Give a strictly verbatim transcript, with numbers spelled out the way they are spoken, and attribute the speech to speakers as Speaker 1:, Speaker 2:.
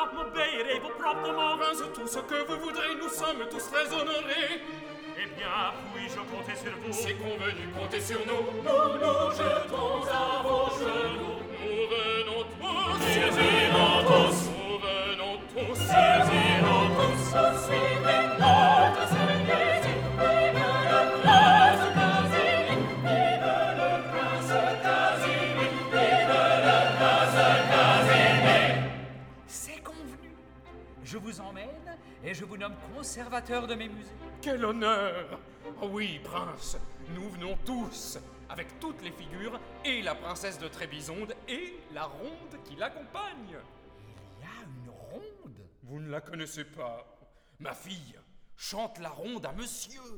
Speaker 1: m'obéirez-vous promptement?
Speaker 2: Prince, tout ce que vous voudrez, nous sommes tous très honorés.
Speaker 1: Eh bien, puis-je compter sur vous?
Speaker 2: C'est convenu, comptez sur nous. Nous nous jetons à vos genoux. Nous venons tous, nous irons tous. Nous venons tous, nous irons tous. Nous suivrez notre Seigneur. Vive le prince Casimir. Vive le prince Casimir. Vive le prince Casimir.
Speaker 3: C'est convenu. Je vous emmène et je vous nomme conservateur de mes musées.
Speaker 2: Quel honneur! Oh oui, prince, nous venons tous, avec toutes les figures, et la princesse de Trébizonde, et la ronde qui l'accompagne.
Speaker 3: Il y a une ronde?
Speaker 2: Vous ne la connaissez pas. Ma fille chante la ronde à monsieur.